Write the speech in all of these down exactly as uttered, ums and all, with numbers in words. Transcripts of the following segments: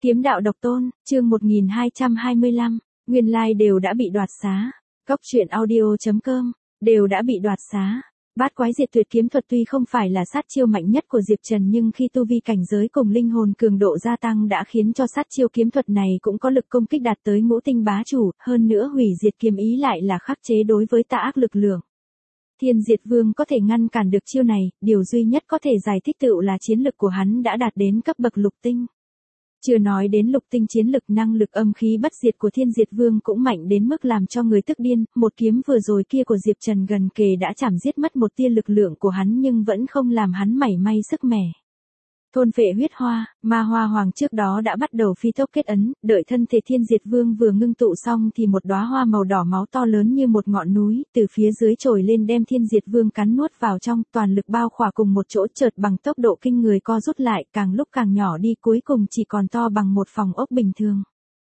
Kiếm đạo độc tôn, chương một nghìn hai trăm hai mươi lăm, nguyên lai đều đã bị đoạt xá. Cóc truyện audio chấm com, đều đã bị đoạt xá. Bát quái diệt tuyệt kiếm thuật tuy không phải là sát chiêu mạnh nhất của Diệp Trần nhưng khi tu vi cảnh giới cùng linh hồn cường độ gia tăng đã khiến cho sát chiêu kiếm thuật này cũng có lực công kích đạt tới ngũ tinh bá chủ, hơn nữa hủy diệt kiếm ý lại là khắc chế đối với tà ác lực lượng. Thiên Diệt Vương có thể ngăn cản được chiêu này, điều duy nhất có thể giải thích tựu là chiến lực của hắn đã đạt đến cấp bậc lục tinh. Chưa nói đến lục tinh chiến lực, năng lực âm khí bất diệt của Thiên Diệt Vương cũng mạnh đến mức làm cho người tức điên, một kiếm vừa rồi kia của Diệp Trần gần kề đã chảm giết mất một tia lực lượng của hắn nhưng vẫn không làm hắn mảy may sức mẻ. Thôn phệ huyết hoa, ma hoa hoàng trước đó đã bắt đầu phi tốc kết ấn, đợi thân thể Thiên Diệt Vương vừa ngưng tụ xong thì một đóa hoa màu đỏ máu to lớn như một ngọn núi, từ phía dưới trồi lên đem Thiên Diệt Vương cắn nuốt vào trong, toàn lực bao khỏa cùng một chỗ, chợt bằng tốc độ kinh người co rút lại, càng lúc càng nhỏ đi, cuối cùng chỉ còn to bằng một phòng ốc bình thường.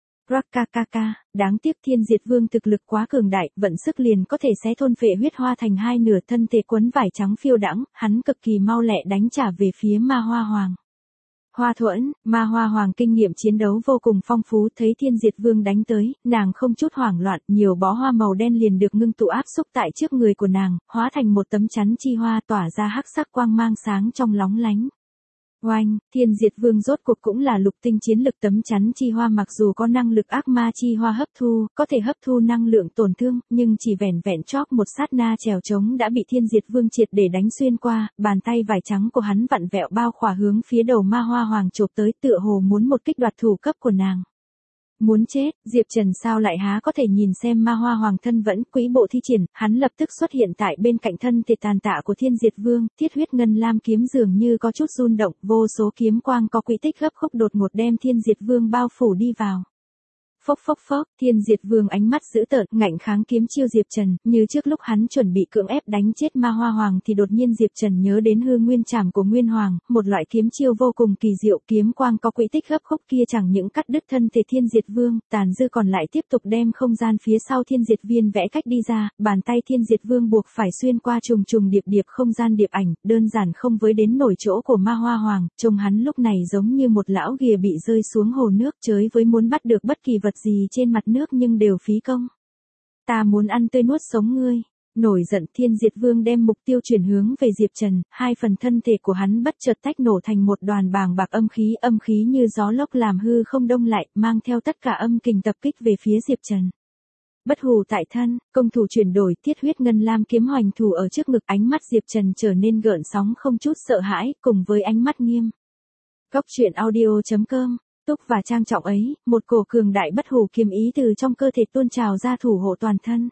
Rakakaka, đáng tiếc Thiên Diệt Vương thực lực quá cường đại, vận sức liền có thể xé thôn phệ huyết hoa thành hai nửa, thân thể quấn vải trắng phiêu đãng, hắn cực kỳ mau lẹ đánh trả về phía ma hoa hoàng. Hoa Thuẫn, ma hoa hoàng kinh nghiệm chiến đấu vô cùng phong phú, thấy Thiên Diệt Vương đánh tới, nàng không chút hoảng loạn, nhiều bó hoa màu đen liền được ngưng tụ áp xúc tại trước người của nàng, hóa thành một tấm chắn chi hoa tỏa ra hắc sắc quang mang sáng trong lóng lánh. Oanh, Thiên Diệt Vương rốt cuộc cũng là lục tinh chiến lực, tấm chắn chi hoa mặc dù có năng lực ác ma chi hoa hấp thu, có thể hấp thu năng lượng tổn thương, nhưng chỉ vẻn vẹn chóp một sát na trèo trống đã bị Thiên Diệt Vương triệt để đánh xuyên qua, bàn tay vải trắng của hắn vặn vẹo bao khỏa hướng phía đầu ma hoa hoàng chộp tới, tựa hồ muốn một kích đoạt thủ cấp của nàng. Muốn chết, Diệp Trần sao lại há có thể nhìn xem ma hoa hoàng thân vẫn quỹ bộ thi triển, hắn lập tức xuất hiện tại bên cạnh thân thể tàn tạ của Thiên Diệt Vương, thiết huyết ngân lam kiếm dường như có chút run động, vô số kiếm quang có quỹ tích gấp khúc đột ngột đem Thiên Diệt Vương bao phủ đi vào. Phốc phốc phốc, Thiên Diệt Vương ánh mắt dữ tợn, ngạnh kháng kiếm chiêu Diệp Trần, như trước lúc hắn chuẩn bị cưỡng ép đánh chết ma hoa hoàng thì đột nhiên Diệp Trần nhớ đến hư nguyên trảm của Nguyên Hoàng, một loại kiếm chiêu vô cùng kỳ diệu, kiếm quang có quỹ tích gấp khúc kia chẳng những cắt đứt thân thể Thiên Diệt Vương, tàn dư còn lại tiếp tục đem không gian phía sau Thiên Diệt Viên vẽ cách đi ra, bàn tay Thiên Diệt Vương buộc phải xuyên qua trùng trùng điệp điệp không gian điệp ảnh, đơn giản không với đến nổi chỗ của ma hoa hoàng, trông hắn lúc này giống như một lão ghìa bị rơi xuống hồ nước, chới với muốn bắt được bất kỳ vật gì trên mặt nước nhưng đều phí công. Ta muốn ăn tươi nuốt sống ngươi. Nổi giận, Thiên Diệt Vương đem mục tiêu chuyển hướng về Diệp Trần, hai phần thân thể của hắn bất chợt tách nổ thành một đoàn bàng bạc âm khí, âm khí như gió lốc làm hư không đông lại, mang theo tất cả âm kình tập kích về phía Diệp Trần. Bất hủ tại thân, công thủ chuyển đổi, thiết huyết ngân lam kiếm hoành thủ ở trước ngực, ánh mắt Diệp Trần trở nên gợn sóng không chút sợ hãi, cùng với ánh mắt nghiêm. Cóc truyện audio chấm com, túc và trang trọng ấy, một cổ cường đại bất hủ kiếm ý từ trong cơ thể tuôn trào ra thủ hộ toàn thân.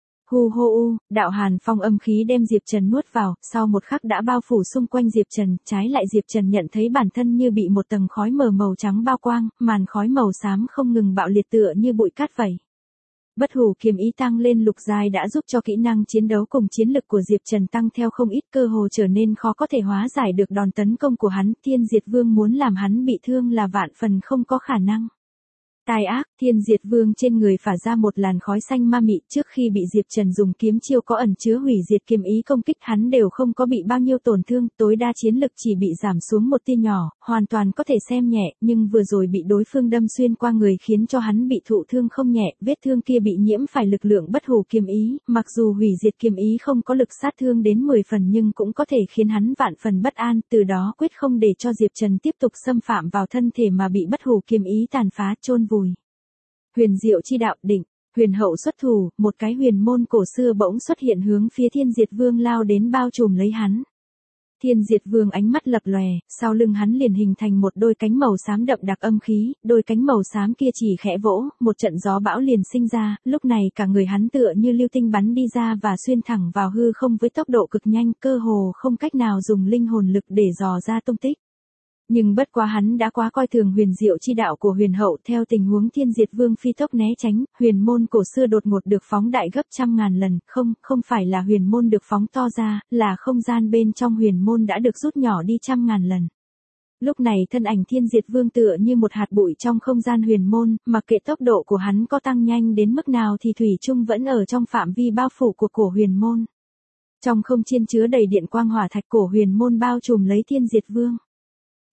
Hu hô u, đạo hàn phong âm khí đem Diệp Trần nuốt vào, sau một khắc đã bao phủ xung quanh Diệp Trần, trái lại Diệp Trần nhận thấy bản thân như bị một tầng khói mờ màu trắng bao quang, màn khói màu xám không ngừng bạo liệt tựa như bụi cát vậy. Bất hủ kiếm ý tăng lên lục giai đã giúp cho kỹ năng chiến đấu cùng chiến lực của Diệp Trần tăng theo không ít, cơ hồ trở nên khó có thể hóa giải được đòn tấn công của hắn, Thiên Diệt Vương muốn làm hắn bị thương là vạn phần không có khả năng. Tai ác, Thiên Diệt Vương trên người phả ra một làn khói xanh ma mị, trước khi bị Diệp Trần dùng kiếm chiêu có ẩn chứa hủy diệt kiếm ý công kích hắn đều không có bị bao nhiêu tổn thương, tối đa chiến lực chỉ bị giảm xuống một tia nhỏ, hoàn toàn có thể xem nhẹ, nhưng vừa rồi bị đối phương đâm xuyên qua người khiến cho hắn bị thụ thương không nhẹ, vết thương kia bị nhiễm phải lực lượng bất hủ kiếm ý, mặc dù hủy diệt kiếm ý không có lực sát thương đến mười phần nhưng cũng có thể khiến hắn vạn phần bất an, từ đó quyết không để cho Diệp Trần tiếp tục xâm phạm vào thân thể mà bị bất hủ kiếm ý tàn phá chôn vùi. Huyền diệu chi đạo đỉnh, huyền hậu xuất thủ, một cái huyền môn cổ xưa bỗng xuất hiện hướng phía Thiên Diệt Vương lao đến bao trùm lấy hắn. Thiên Diệt Vương ánh mắt lập lòe, sau lưng hắn liền hình thành một đôi cánh màu xám đậm đặc âm khí, đôi cánh màu xám kia chỉ khẽ vỗ, một trận gió bão liền sinh ra, lúc này cả người hắn tựa như lưu tinh bắn đi ra và xuyên thẳng vào hư không với tốc độ cực nhanh, cơ hồ không cách nào dùng linh hồn lực để dò ra tung tích. Nhưng bất quá hắn đã quá coi thường huyền diệu chi đạo của huyền hậu, theo tình huống Thiên Diệt Vương phi tốc né tránh, huyền môn cổ xưa đột ngột được phóng đại gấp trăm ngàn lần, không, không phải là huyền môn được phóng to ra, là không gian bên trong huyền môn đã được rút nhỏ đi trăm ngàn lần. Lúc này thân ảnh Thiên Diệt Vương tựa như một hạt bụi trong không gian huyền môn, mặc kệ tốc độ của hắn có tăng nhanh đến mức nào thì thủy chung vẫn ở trong phạm vi bao phủ của cổ huyền môn. Trong không chiên chứa đầy điện quang hỏa thạch, cổ huyền môn bao trùm lấy Thiên Diệt Vương.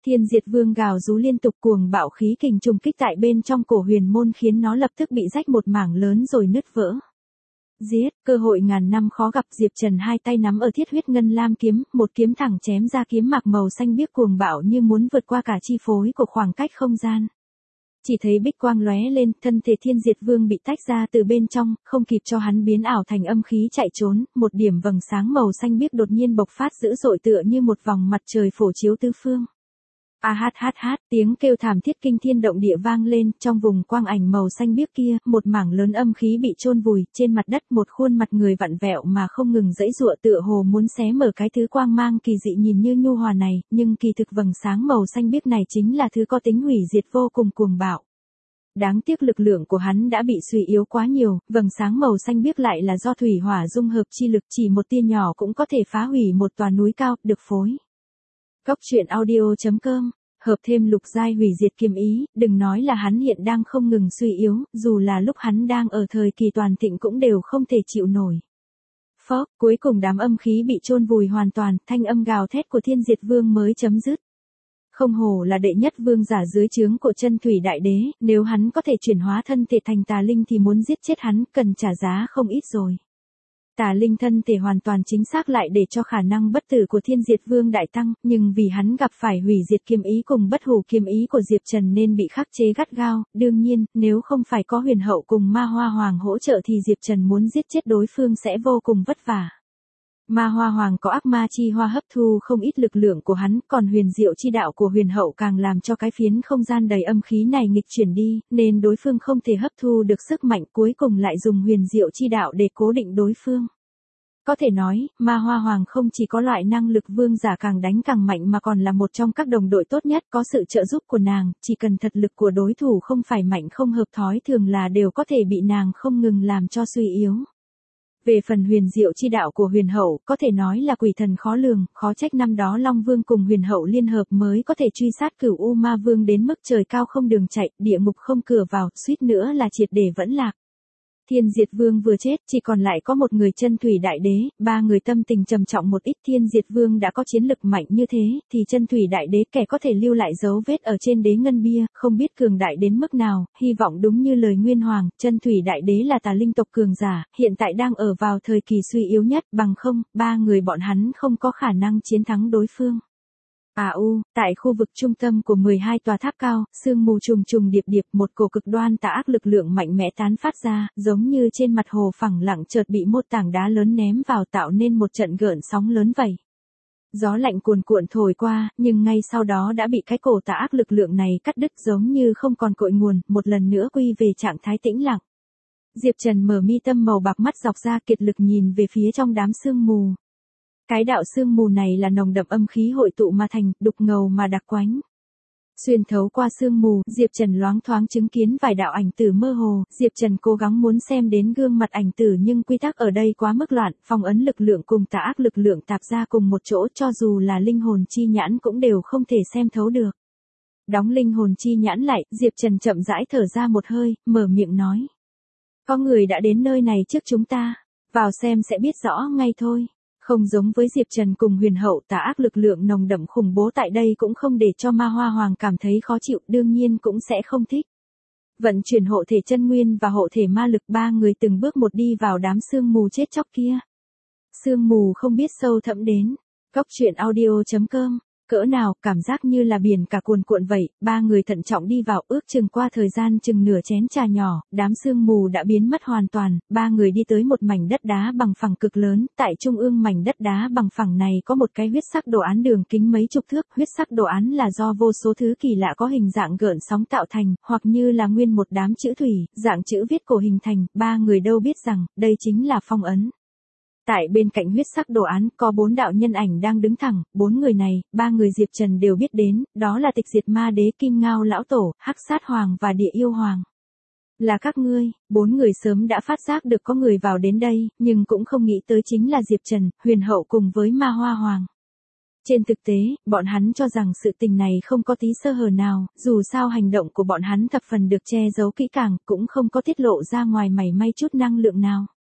Thiên Diệt Vương gào rú liên tục, cuồng bạo khí kình trùng kích tại bên trong cổ huyền môn khiến nó lập tức bị rách một mảng lớn rồi nứt vỡ. Giết, cơ hội ngàn năm khó gặp. Diệp Trần hai tay nắm ở thiết huyết ngân lam kiếm, một kiếm thẳng chém ra, kiếm mạc màu xanh biếc cuồng bạo như muốn vượt qua cả chi phối của khoảng cách không gian. Chỉ thấy bích quang lóe lên, thân thể Thiên Diệt Vương bị tách ra từ bên trong, không kịp cho hắn biến ảo thành âm khí chạy trốn, một điểm vầng sáng màu xanh biếc đột nhiên bộc phát dữ dội tựa như một vòng mặt trời phổ chiếu tứ phương. A hát hát hát, tiếng kêu thảm thiết kinh thiên động địa vang lên, trong vùng quang ảnh màu xanh biếc kia, một mảng lớn âm khí bị chôn vùi, trên mặt đất một khuôn mặt người vặn vẹo mà không ngừng giãy giụa tựa hồ muốn xé mở cái thứ quang mang kỳ dị nhìn như nhu hòa này, nhưng kỳ thực vầng sáng màu xanh biếc này chính là thứ có tính hủy diệt vô cùng cuồng bạo. Đáng tiếc lực lượng của hắn đã bị suy yếu quá nhiều, vầng sáng màu xanh biếc lại là do thủy hỏa dung hợp chi lực, chỉ một tia nhỏ cũng có thể phá hủy một tòa núi cao, được phối. Góc truyện audio chấm com, hợp thêm lục giai hủy diệt kiếm ý, đừng nói là hắn hiện đang không ngừng suy yếu, dù là lúc hắn đang ở thời kỳ toàn thịnh cũng đều không thể chịu nổi. Phốc, cuối cùng đám âm khí bị chôn vùi hoàn toàn, thanh âm gào thét của Thiên Diệt Vương mới chấm dứt. Không hổ là đệ nhất vương giả dưới trướng của Chân Thủy Đại Đế, nếu hắn có thể chuyển hóa thân thể thành tà linh thì muốn giết chết hắn cần trả giá không ít rồi. Tà linh thân thể hoàn toàn chính xác lại để cho khả năng bất tử của Thiên Diệt Vương đại tăng, nhưng vì hắn gặp phải hủy diệt kiếm ý cùng bất hủ kiếm ý của Diệp Trần nên bị khắc chế gắt gao, đương nhiên, nếu không phải có Huyền Hậu cùng Ma Hoa Hoàng hỗ trợ thì Diệp Trần muốn giết chết đối phương sẽ vô cùng vất vả. Ma Hoa Hoàng có ác ma chi hoa hấp thu không ít lực lượng của hắn, còn huyền diệu chi đạo của Huyền Hậu càng làm cho cái phiến không gian đầy âm khí này nghịch chuyển đi, nên đối phương không thể hấp thu được sức mạnh, cuối cùng lại dùng huyền diệu chi đạo để cố định đối phương. Có thể nói, Ma Hoa Hoàng không chỉ có loại năng lực vương giả càng đánh càng mạnh mà còn là một trong các đồng đội tốt nhất, có sự trợ giúp của nàng, chỉ cần thật lực của đối thủ không phải mạnh không hợp thói thường là đều có thể bị nàng không ngừng làm cho suy yếu. Về phần huyền diệu chi đạo của Huyền Hậu, có thể nói là quỷ thần khó lường, khó trách năm đó Long Vương cùng Huyền Hậu liên hợp mới có thể truy sát Cửu U Ma Vương đến mức trời cao không đường chạy, địa ngục không cửa vào, suýt nữa là triệt để vẫn lạc. Thiên Diệt Vương vừa chết, chỉ còn lại có một người Chân Thủy Đại Đế, ba người tâm tình trầm trọng một ít. Thiên Diệt Vương đã có chiến lực mạnh như thế, thì Chân Thủy Đại Đế kẻ có thể lưu lại dấu vết ở trên đế ngân bia, không biết cường đại đến mức nào, hy vọng đúng như lời Nguyên Hoàng, Chân Thủy Đại Đế là tà linh tộc cường giả, hiện tại đang ở vào thời kỳ suy yếu nhất, bằng không, ba người bọn hắn không có khả năng chiến thắng đối phương. À u, tại khu vực trung tâm của mười hai tòa tháp cao, sương mù trùng trùng điệp điệp, một cổ cực đoan tà ác lực lượng mạnh mẽ tán phát ra, giống như trên mặt hồ phẳng lặng chợt bị một tảng đá lớn ném vào tạo nên một trận gợn sóng lớn vậy. Gió lạnh cuồn cuộn thổi qua, nhưng ngay sau đó đã bị cái cổ tà ác lực lượng này cắt đứt giống như không còn cội nguồn, một lần nữa quy về trạng thái tĩnh lặng. Diệp Trần mở mi tâm màu bạc mắt dọc ra kiệt lực nhìn về phía trong đám sương mù. Cái đạo sương mù này là nồng đậm âm khí hội tụ mà thành, đục ngầu mà đặc quánh. Xuyên thấu qua sương mù, Diệp Trần loáng thoáng chứng kiến vài đạo ảnh tử mơ hồ, Diệp Trần cố gắng muốn xem đến gương mặt ảnh tử nhưng quy tắc ở đây quá mức loạn, phong ấn lực lượng cùng tà ác lực lượng tạp ra cùng một chỗ, cho dù là linh hồn chi nhãn cũng đều không thể xem thấu được. Đóng linh hồn chi nhãn lại, Diệp Trần chậm rãi thở ra một hơi, mở miệng nói. Có người đã đến nơi này trước chúng ta, vào xem sẽ biết rõ ngay thôi. Không giống với Diệp Trần cùng Huyền Hậu, tà ác lực lượng nồng đậm khủng bố tại đây cũng không để cho Ma Hoa Hoàng cảm thấy khó chịu, đương nhiên cũng sẽ không thích. Vận chuyển hộ thể chân nguyên và hộ thể ma lực, ba người từng bước một đi vào đám sương mù chết chóc kia. Sương mù không biết sâu thẳm đến. Góc truyện audio chấm com. Cỡ nào, cảm giác như là biển cả cuồn cuộn vậy, ba người thận trọng đi vào, ước chừng qua thời gian chừng nửa chén trà nhỏ, đám sương mù đã biến mất hoàn toàn, ba người đi tới một mảnh đất đá bằng phẳng cực lớn, tại trung ương mảnh đất đá bằng phẳng này có một cái huyết sắc đồ án đường kính mấy chục thước, huyết sắc đồ án là do vô số thứ kỳ lạ có hình dạng gợn sóng tạo thành, hoặc như là nguyên một đám chữ thủy, dạng chữ viết cổ hình thành, ba người đâu biết rằng, đây chính là phong ấn. Tại bên cạnh huyết sắc đồ án có bốn đạo nhân ảnh đang đứng thẳng, bốn người này, ba người Diệp Trần đều biết đến, đó là Tịch Diệt Ma Đế, Kim Ngao Lão Tổ, Hắc Sát Hoàng và Địa Yêu Hoàng. Là các ngươi, bốn người sớm đã phát giác được có người vào đến đây, nhưng cũng không nghĩ tới chính là Diệp Trần, Huyền Hậu cùng với Ma Hoa Hoàng. Trên thực tế, bọn hắn cho rằng sự tình này không có tí sơ hở nào, dù sao hành động của bọn hắn thập phần được che giấu kỹ càng, cũng không có tiết lộ ra ngoài mảy may chút năng lượng nào.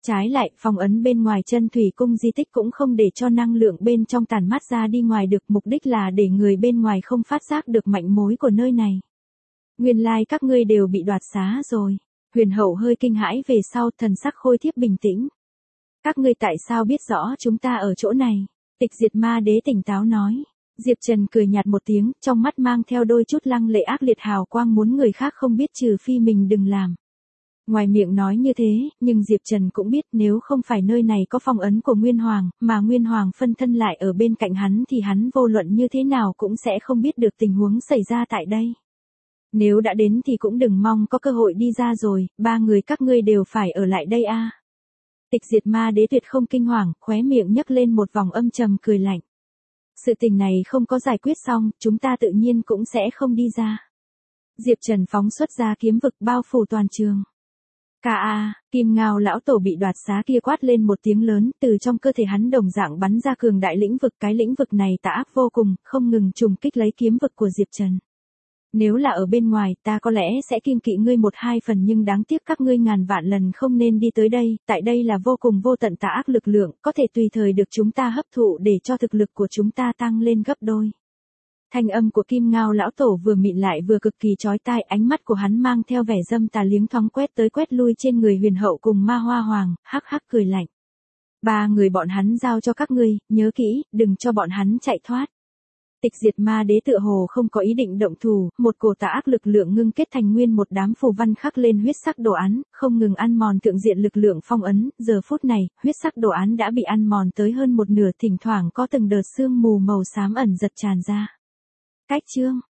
Trái lại, phong ấn bên ngoài chân thủy cung di tích cũng không để cho năng lượng bên trong tản mát ra đi ngoài được, mục đích là để người bên ngoài không phát giác được manh mối của nơi này. Nguyên lai các ngươi đều bị đoạt xá rồi. Huyền hậu hơi kinh hãi về sau, thần sắc Khôi Thiếp bình tĩnh. Các ngươi tại sao biết rõ chúng ta ở chỗ này? Tịch Diệt Ma Đế tỉnh táo nói. Diệp Trần cười nhạt một tiếng, trong mắt mang theo đôi chút lăng lệ ác liệt hào quang, muốn người khác không biết trừ phi mình đừng làm. Ngoài miệng nói như thế, nhưng Diệp Trần cũng biết nếu không phải nơi này có phong ấn của Nguyên Hoàng, mà Nguyên Hoàng phân thân lại ở bên cạnh hắn thì hắn vô luận như thế nào cũng sẽ không biết được tình huống xảy ra tại đây. Nếu đã đến thì cũng đừng mong có cơ hội đi ra rồi, ba người các ngươi đều phải ở lại đây a. Tịch Diệt Ma Đế tuyệt không kinh hoàng, khóe miệng nhấc lên một vòng âm trầm cười lạnh. Sự tình này không có giải quyết xong, chúng ta tự nhiên cũng sẽ không đi ra. Diệp Trần phóng xuất ra kiếm vực bao phủ toàn trường. Ca a, Kim Ngao lão tổ bị đoạt xá kia quát lên một tiếng lớn, từ trong cơ thể hắn đồng dạng bắn ra cường đại lĩnh vực, cái lĩnh vực này tà ác vô cùng, không ngừng trùng kích lấy kiếm vực của Diệp Trần. Nếu là ở bên ngoài, ta có lẽ sẽ kiêng kỵ ngươi một hai phần, nhưng đáng tiếc các ngươi ngàn vạn lần không nên đi tới đây, tại đây là vô cùng vô tận tà ác lực lượng, có thể tùy thời được chúng ta hấp thụ để cho thực lực của chúng ta tăng lên gấp đôi. Thanh âm của Kim Ngao lão tổ vừa mịn lại vừa cực kỳ chói tai, ánh mắt của hắn mang theo vẻ dâm tà liếng thoáng quét tới quét lui trên người Huyền hậu cùng Ma Hoa Hoàng, hắc hắc cười lạnh. Ba người bọn hắn giao cho các ngươi, nhớ kỹ, đừng cho bọn hắn chạy thoát. Tịch Diệt Ma Đế tựa hồ không có ý định động thủ, một cổ tà ác lực lượng ngưng kết thành nguyên một đám phù văn khắc lên huyết sắc đồ án, không ngừng ăn mòn thượng diện lực lượng phong ấn, giờ phút này, huyết sắc đồ án đã bị ăn mòn tới hơn một nửa, thỉnh thoảng có từng đợt sương mù màu xám ẩn giật tràn ra. Cách chương